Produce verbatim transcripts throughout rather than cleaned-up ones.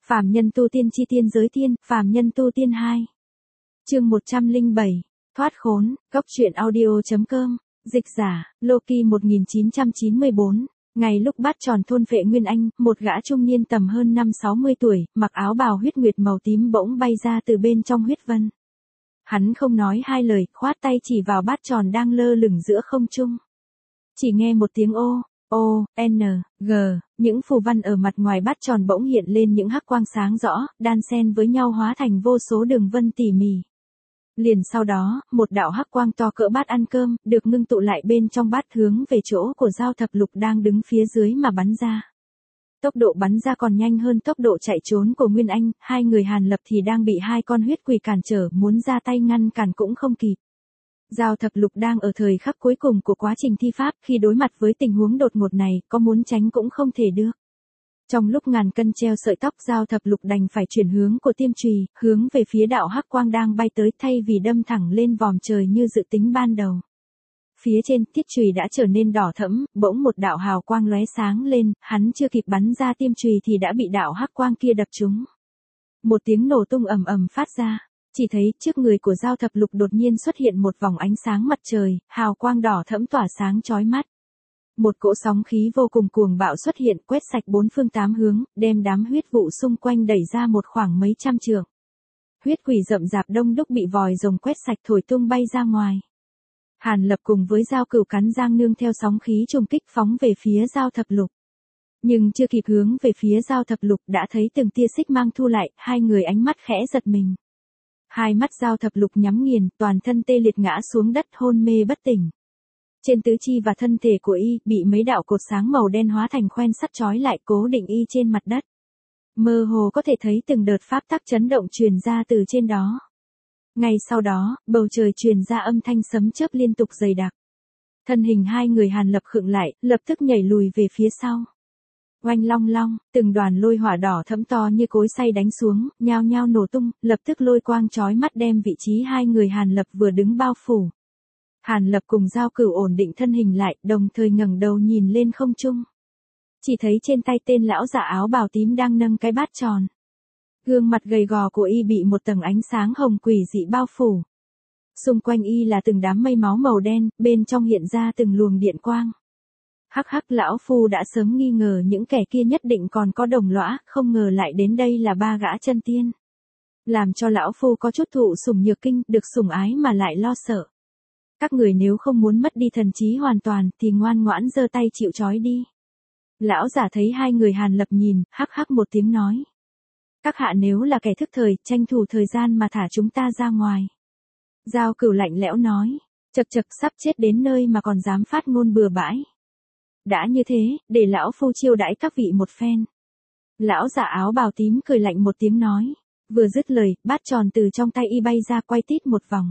Phàm nhân tu tiên chi tiên giới tiên, phàm nhân tu tiên hai. Chương một trăm lẻ bảy, thoát khốn, góc truyện audio.com, dịch giả, Loki một nghìn chín trăm chín mươi bốn. Ngày lúc bát tròn thôn vệ Nguyên Anh, một gã trung niên tầm hơn năm sáu mươi tuổi, mặc áo bào huyết nguyệt màu tím bỗng bay ra từ bên trong huyết vân. Hắn không nói hai lời, khoát tay chỉ vào bát tròn đang lơ lửng giữa không trung. Chỉ nghe một tiếng ô, O, N, G, những phù văn ở mặt ngoài bát tròn bỗng hiện lên những hắc quang sáng rõ, đan xen với nhau hóa thành vô số đường vân tỉ mỉ. Liền sau đó, một đạo hắc quang to cỡ bát ăn cơm, được ngưng tụ lại bên trong bát hướng về chỗ của Giao Thập Lục đang đứng phía dưới mà bắn ra. Tốc độ bắn ra còn nhanh hơn tốc độ chạy trốn của Nguyên Anh, hai người Hàn Lập thì đang bị hai con huyết quỷ cản trở, muốn ra tay ngăn cản cũng không kịp. Giao Thập Lục đang ở thời khắc cuối cùng của quá trình thi pháp, khi đối mặt với tình huống đột ngột này, có muốn tránh cũng không thể được. Trong lúc ngàn cân treo sợi tóc, Giao Thập Lục đành phải chuyển hướng của tiêm chùy, hướng về phía đạo hắc quang đang bay tới, thay vì đâm thẳng lên vòm trời như dự tính ban đầu. Phía trên, tiết chùy đã trở nên đỏ thẫm, bỗng một đạo hào quang lóe sáng lên, hắn chưa kịp bắn ra tiêm chùy thì đã bị đạo hắc quang kia đập trúng. Một tiếng nổ tung ầm ầm phát ra. Chỉ thấy trước người của Giao Thập Lục đột nhiên xuất hiện một vòng ánh sáng mặt trời, hào quang đỏ thẫm tỏa sáng chói mắt. Một cỗ sóng khí vô cùng cuồng bạo xuất hiện, quét sạch bốn phương tám hướng, đem đám huyết vụ xung quanh đẩy ra một khoảng mấy trăm trượng. Huyết quỷ rậm rạp đông đúc bị vòi rồng quét sạch thổi tung bay ra ngoài. Hàn Lập cùng với Giao Cửu cắn răng nương theo sóng khí trùng kích phóng về phía Giao Thập Lục. Nhưng chưa kịp hướng về phía Giao Thập Lục đã thấy từng tia xích mang thu lại, hai người ánh mắt khẽ giật mình. Hai mắt Giao Thập Lục nhắm nghiền, toàn thân tê liệt ngã xuống đất hôn mê bất tỉnh. Trên tứ chi và thân thể của y, bị mấy đạo cột sáng màu đen hóa thành khoen sắt trói lại cố định y trên mặt đất. Mơ hồ có thể thấy từng đợt pháp tắc chấn động truyền ra từ trên đó. Ngay sau đó, bầu trời truyền ra âm thanh sấm chớp liên tục dày đặc. Thân hình hai người Hàn Lập khựng lại, lập tức nhảy lùi về phía sau. Oanh long long, từng đoàn lôi hỏa đỏ thẫm to như cối xay đánh xuống, nhao nhao nổ tung, lập tức lôi quang chói mắt đem vị trí hai người Hàn Lập vừa đứng bao phủ. Hàn Lập cùng Giao Cửu ổn định thân hình lại, đồng thời ngẩng đầu nhìn lên không trung. Chỉ thấy trên tay tên lão giả áo bào tím đang nâng cái bát tròn. Gương mặt gầy gò của y bị một tầng ánh sáng hồng quỷ dị bao phủ. Xung quanh y là từng đám mây máu màu đen, bên trong hiện ra từng luồng điện quang. Hắc hắc, lão phu đã sớm nghi ngờ những kẻ kia nhất định còn có đồng lõa, không ngờ lại đến đây là ba gã chân tiên. Làm cho lão phu có chút thụ sủng nhược kinh, được sủng ái mà lại lo sợ. Các người nếu không muốn mất đi thần trí hoàn toàn thì ngoan ngoãn giơ tay chịu trói đi. Lão giả thấy hai người Hàn Lập nhìn, hắc hắc một tiếng nói. Các hạ nếu là kẻ thức thời, tranh thủ thời gian mà thả chúng ta ra ngoài. Giao Cửu lạnh lẽo nói, chậc chậc, sắp chết đến nơi mà còn dám phát ngôn bừa bãi. Đã như thế, để lão phu chiêu đãi các vị một phen. Lão giả áo bào tím cười lạnh một tiếng nói. Vừa dứt lời, bát tròn từ trong tay y bay ra quay tít một vòng.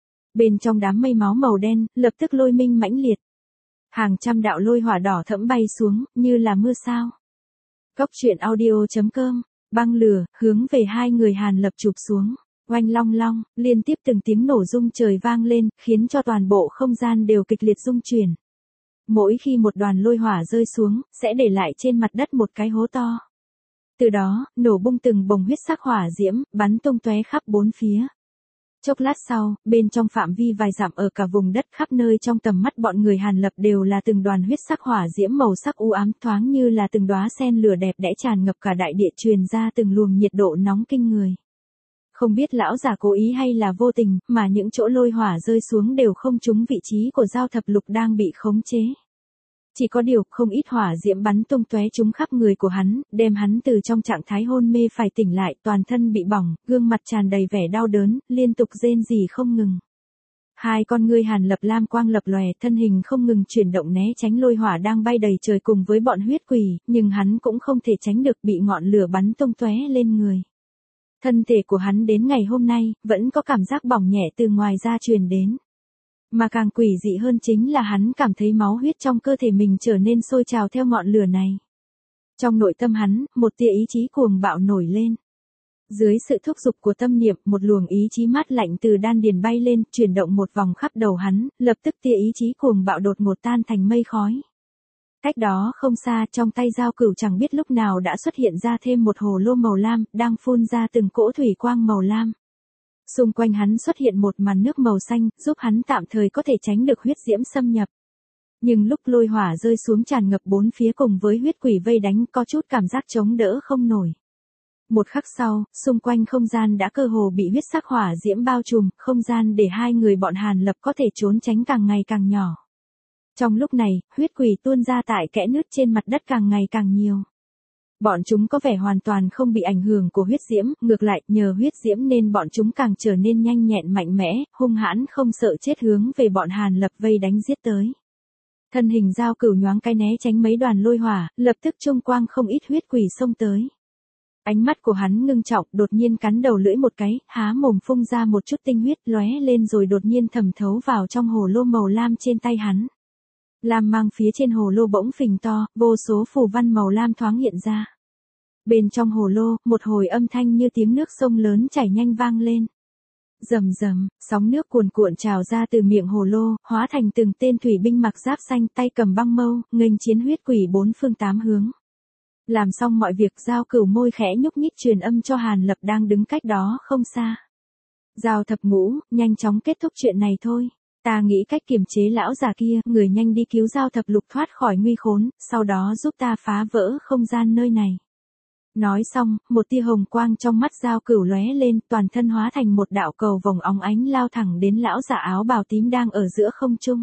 Bên trong đám mây máu màu đen, lập tức lôi minh mãnh liệt. Hàng trăm đạo lôi hỏa đỏ thẫm bay xuống, như là mưa sao. Góc truyện audio.com, băng lửa, hướng về hai người Hàn Lập chụp xuống. Oanh long long, liên tiếp từng tiếng nổ rung trời vang lên, khiến cho toàn bộ không gian đều kịch liệt rung chuyển. Mỗi khi một đoàn lôi hỏa rơi xuống, sẽ để lại trên mặt đất một cái hố to. Từ đó, nổ bung từng bồng huyết sắc hỏa diễm, bắn tung tóe khắp bốn phía. Chốc lát sau, bên trong phạm vi vài dặm ở cả vùng đất khắp nơi trong tầm mắt bọn người Hàn Lập đều là từng đoàn huyết sắc hỏa diễm màu sắc u ám, thoáng như là từng đóa sen lửa đẹp đẽ tràn ngập cả đại địa, truyền ra từng luồng nhiệt độ nóng kinh người. Không biết lão giả cố ý hay là vô tình, mà những chỗ lôi hỏa rơi xuống đều không trúng vị trí của Giao Thập Lục đang bị khống chế. Chỉ có điều, không ít hỏa diễm bắn tung tóe trúng khắp người của hắn, đem hắn từ trong trạng thái hôn mê phải tỉnh lại, toàn thân bị bỏng, gương mặt tràn đầy vẻ đau đớn, liên tục rên rỉ không ngừng. Hai con ngươi Hàn Lập lam quang lập lòe, thân hình không ngừng chuyển động né tránh lôi hỏa đang bay đầy trời cùng với bọn huyết quỷ, nhưng hắn cũng không thể tránh được bị ngọn lửa bắn tung tóe lên người. Thân thể của hắn đến ngày hôm nay, vẫn có cảm giác bỏng nhẹ từ ngoài ra truyền đến. Mà càng quỷ dị hơn chính là hắn cảm thấy máu huyết trong cơ thể mình trở nên sôi trào theo ngọn lửa này. Trong nội tâm hắn, một tia ý chí cuồng bạo nổi lên. Dưới sự thúc giục của tâm niệm, một luồng ý chí mát lạnh từ đan điền bay lên, chuyển động một vòng khắp đầu hắn, lập tức tia ý chí cuồng bạo đột ngột tan thành mây khói. Cách đó không xa, trong tay Giao Cửu chẳng biết lúc nào đã xuất hiện ra thêm một hồ lô màu lam, đang phun ra từng cỗ thủy quang màu lam. Xung quanh hắn xuất hiện một màn nước màu xanh, giúp hắn tạm thời có thể tránh được huyết diễm xâm nhập. Nhưng lúc lôi hỏa rơi xuống tràn ngập bốn phía cùng với huyết quỷ vây đánh, có chút cảm giác chống đỡ không nổi. Một khắc sau, xung quanh không gian đã cơ hồ bị huyết sắc hỏa diễm bao trùm, không gian để hai người bọn Hàn Lập có thể trốn tránh càng ngày càng nhỏ. Trong lúc này, huyết quỷ tuôn ra tại kẽ nứt trên mặt đất càng ngày càng nhiều. Bọn chúng có vẻ hoàn toàn không bị ảnh hưởng của huyết diễm, ngược lại, nhờ huyết diễm nên bọn chúng càng trở nên nhanh nhẹn mạnh mẽ, hung hãn không sợ chết hướng về bọn Hàn Lập vây đánh giết tới. Thân hình Giao Cửu nhoáng cái né tránh mấy đoàn lôi hỏa, lập tức trung quang không ít huyết quỷ xông tới. Ánh mắt của hắn ngưng trọng, đột nhiên cắn đầu lưỡi một cái, há mồm phun ra một chút tinh huyết lóe lên rồi đột nhiên thẩm thấu vào trong hồ lô màu lam trên tay hắn. Lam mang phía trên hồ lô bỗng phình to, vô số phù văn màu lam thoáng hiện ra. Bên trong hồ lô, một hồi âm thanh như tiếng nước sông lớn chảy nhanh vang lên. Rầm rầm, sóng nước cuồn cuộn trào ra từ miệng hồ lô, hóa thành từng tên thủy binh mặc giáp xanh tay cầm băng mâu, nghênh chiến huyết quỷ bốn phương tám hướng. Làm xong mọi việc, Giao Cửu môi khẽ nhúc nhích truyền âm cho Hàn Lập đang đứng cách đó không xa. Giao thập ngũ, nhanh chóng kết thúc chuyện này thôi. Ta nghĩ cách kiềm chế lão già kia, người nhanh đi cứu Giao thập lục thoát khỏi nguy khốn, sau đó giúp ta phá vỡ không gian nơi này. Nói xong, một tia hồng quang trong mắt Giao Cửu lóe lên, toàn thân hóa thành một đạo cầu vồng óng ánh lao thẳng đến lão già áo bào tím đang ở giữa không trung.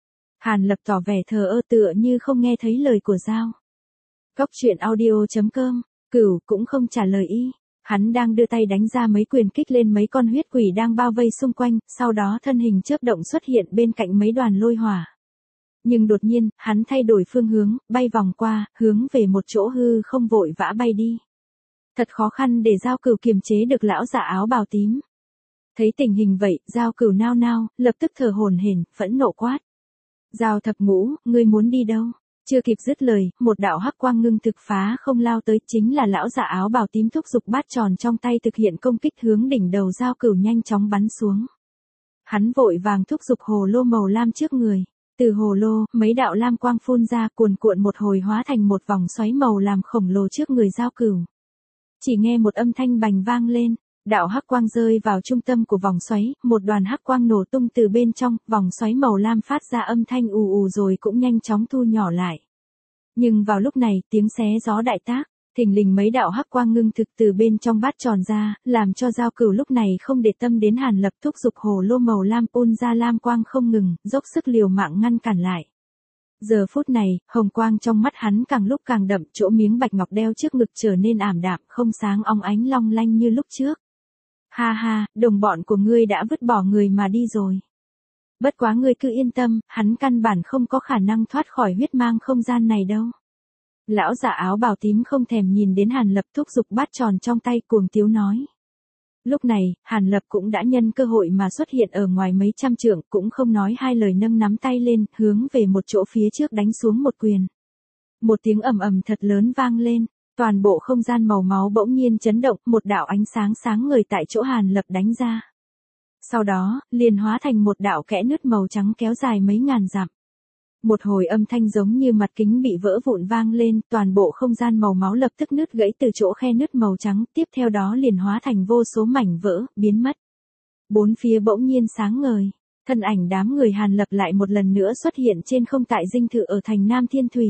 Hàn Lập tỏ vẻ thờ ơ tựa như không nghe thấy lời của Giao. Góc truyện audio chấm com, Cửu cũng không trả lời y. Hắn đang đưa tay đánh ra mấy quyền kích lên mấy con huyết quỷ đang bao vây xung quanh, sau đó thân hình chớp động xuất hiện bên cạnh mấy đoàn lôi hỏa. Nhưng đột nhiên, hắn thay đổi phương hướng, bay vòng qua, hướng về một chỗ hư không vội vã bay đi. Thật khó khăn để Giao Cửu kiềm chế được lão già áo bào tím. Thấy tình hình vậy, Giao Cửu nao nao, lập tức thở hổn hển, phẫn nộ quát. Giao thập ngũ, ngươi muốn đi đâu? Chưa kịp dứt lời, một đạo hắc quang ngưng thực phá không lao tới, chính là lão già áo bào tím thúc giục bát tròn trong tay thực hiện công kích hướng đỉnh đầu Giao Cửu nhanh chóng bắn xuống. Hắn vội vàng thúc giục hồ lô màu lam trước người. Từ hồ lô, mấy đạo lam quang phun ra cuồn cuộn một hồi hóa thành một vòng xoáy màu làm khổng lồ trước người Giao Cửu. Chỉ nghe một âm thanh bành vang lên, đạo hắc quang rơi vào trung tâm của vòng xoáy, một đoàn hắc quang nổ tung từ bên trong, vòng xoáy màu lam phát ra âm thanh ù ù rồi cũng nhanh chóng thu nhỏ lại. Nhưng vào lúc này, tiếng xé gió đại tác, thình lình mấy đạo hắc quang ngưng thực từ bên trong bát tròn ra, làm cho Giao Cửu lúc này không để tâm đến Hàn Lập thúc giục hồ lô màu lam ôn ra lam quang không ngừng, dốc sức liều mạng ngăn cản lại. Giờ phút này, hồng quang trong mắt hắn càng lúc càng đậm, chỗ miếng bạch ngọc đeo trước ngực trở nên ảm đạm, không sáng óng ánh long lanh như lúc trước. Ha ha, đồng bọn của ngươi đã vứt bỏ người mà đi rồi. Bất quá ngươi cứ yên tâm, hắn căn bản không có khả năng thoát khỏi huyết mang không gian này đâu. Lão già áo bào tím không thèm nhìn đến Hàn Lập thúc giục bát tròn trong tay cuồng tiếu nói. Lúc này, Hàn Lập cũng đã nhân cơ hội mà xuất hiện ở ngoài mấy trăm trượng, cũng không nói hai lời nâng nắm tay lên, hướng về một chỗ phía trước đánh xuống một quyền. Một tiếng ầm ầm thật lớn vang lên, toàn bộ không gian màu máu bỗng nhiên chấn động, một đạo ánh sáng sáng ngời tại chỗ Hàn Lập đánh ra. Sau đó, liền hóa thành một đạo kẽ nứt màu trắng kéo dài mấy ngàn dặm. Một hồi âm thanh giống như mặt kính bị vỡ vụn vang lên, toàn bộ không gian màu máu lập tức nứt gãy từ chỗ khe nứt màu trắng, tiếp theo đó liền hóa thành vô số mảnh vỡ, biến mất. Bốn phía bỗng nhiên sáng ngời, thân ảnh đám người Hàn Lập lại một lần nữa xuất hiện trên không tại dinh thự ở thành Nam Thiên Thủy.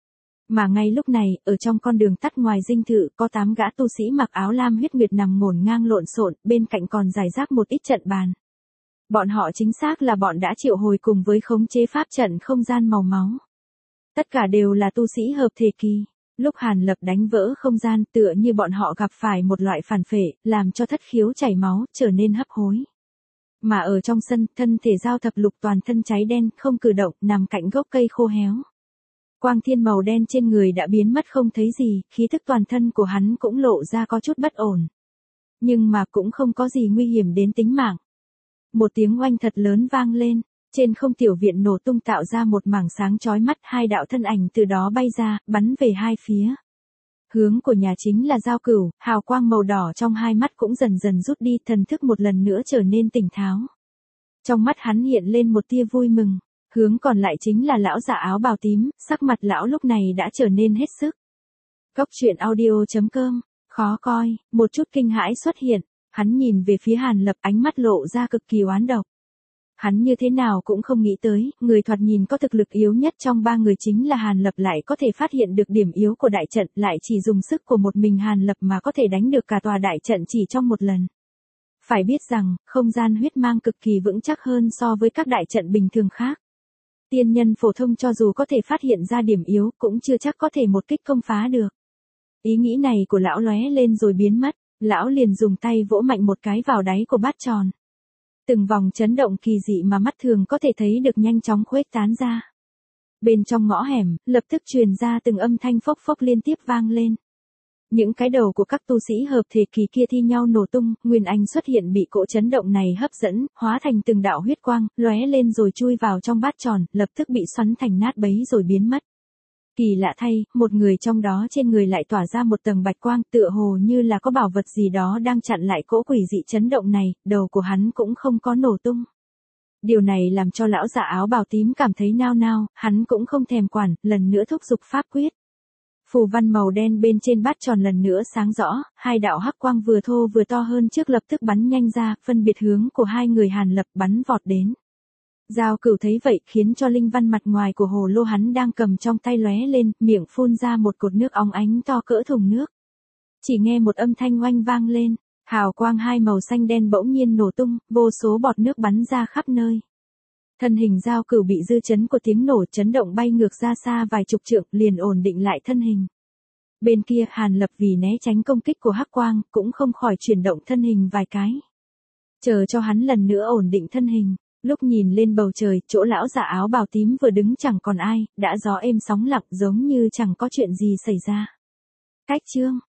Mà ngay lúc này, ở trong con đường tắt ngoài dinh thự, có tám gã tu sĩ mặc áo lam huyết nguyệt nằm ngổn ngang lộn xộn, bên cạnh còn rải rác một ít trận bàn. Bọn họ chính xác là bọn đã triệu hồi cùng với khống chế pháp trận không gian màu máu. Tất cả đều là tu sĩ hợp thể kỳ. Lúc Hàn Lập đánh vỡ không gian tựa như bọn họ gặp phải một loại phản phệ, làm cho thất khiếu chảy máu, trở nên hấp hối. Mà ở trong sân, thân thể Giao thập lục toàn thân cháy đen, không cử động, nằm cạnh gốc cây khô héo. Quang thiên màu đen trên người đã biến mất không thấy gì, khí thức toàn thân của hắn cũng lộ ra có chút bất ổn. Nhưng mà cũng không có gì nguy hiểm đến tính mạng. Một tiếng oanh thật lớn vang lên, trên không tiểu viện nổ tung tạo ra một mảng sáng chói mắt, hai đạo thân ảnh từ đó bay ra, bắn về hai phía. Hướng của nhà chính là Giao Cửu, hào quang màu đỏ trong hai mắt cũng dần dần rút đi, thần thức một lần nữa trở nên tỉnh tháo. Trong mắt hắn hiện lên một tia vui mừng, Hướng còn lại chính là lão già áo bào tím, sắc mặt lão lúc này đã trở nên hết sức. Cốc truyện audio.com, khó coi, một chút kinh hãi xuất hiện, hắn nhìn về phía Hàn Lập ánh mắt lộ ra cực kỳ oán độc. Hắn như thế nào cũng không nghĩ tới, người thoạt nhìn có thực lực yếu nhất trong ba người chính là Hàn Lập lại có thể phát hiện được điểm yếu của đại trận, lại chỉ dùng sức của một mình Hàn Lập mà có thể đánh được cả tòa đại trận chỉ trong một lần. Phải biết rằng, không gian huyết mang cực kỳ vững chắc hơn so với các đại trận bình thường khác. Tiên nhân phổ thông cho dù có thể phát hiện ra điểm yếu cũng chưa chắc có thể một kích công phá được. Ý nghĩ này của lão lóe lên rồi biến mất, lão liền dùng tay vỗ mạnh một cái vào đáy của bát tròn. Từng vòng chấn động kỳ dị mà mắt thường có thể thấy được nhanh chóng khuếch tán ra. Bên trong ngõ hẻm, lập tức truyền ra từng âm thanh phốc phốc liên tiếp vang lên. Những cái đầu của các tu sĩ hợp thể kỳ kia thi nhau nổ tung, Nguyên Anh xuất hiện bị cỗ chấn động này hấp dẫn, hóa thành từng đạo huyết quang, lóe lên rồi chui vào trong bát tròn, lập tức bị xoắn thành nát bấy rồi biến mất. Kỳ lạ thay, một người trong đó trên người lại tỏa ra một tầng bạch quang, tựa hồ như là có bảo vật gì đó đang chặn lại cỗ quỷ dị chấn động này, đầu của hắn cũng không có nổ tung. Điều này làm cho lão già áo bào tím cảm thấy nao nao, hắn cũng không thèm quản, lần nữa thúc giục pháp quyết. Phù văn màu đen bên trên bát tròn lần nữa sáng rõ, hai đạo hắc quang vừa thô vừa to hơn trước lập tức bắn nhanh ra, phân biệt hướng của hai người Hàn Lập bắn vọt đến. Giao Cửu thấy vậy khiến cho linh văn mặt ngoài của hồ lô hắn đang cầm trong tay lóe lên, miệng phun ra một cột nước óng ánh to cỡ thùng nước. Chỉ nghe một âm thanh oanh vang lên, hào quang hai màu xanh đen bỗng nhiên nổ tung, vô số bọt nước bắn ra khắp nơi. Thân hình Giao Cửu bị dư chấn của tiếng nổ chấn động bay ngược ra xa vài chục trượng, liền ổn định lại thân hình. Bên kia Hàn Lập vì né tránh công kích của hắc quang, cũng không khỏi chuyển động thân hình vài cái. Chờ cho hắn lần nữa ổn định thân hình, lúc nhìn lên bầu trời, chỗ lão già áo bào tím vừa đứng chẳng còn ai, đã gió êm sóng lặng giống như chẳng có chuyện gì xảy ra. Cách chương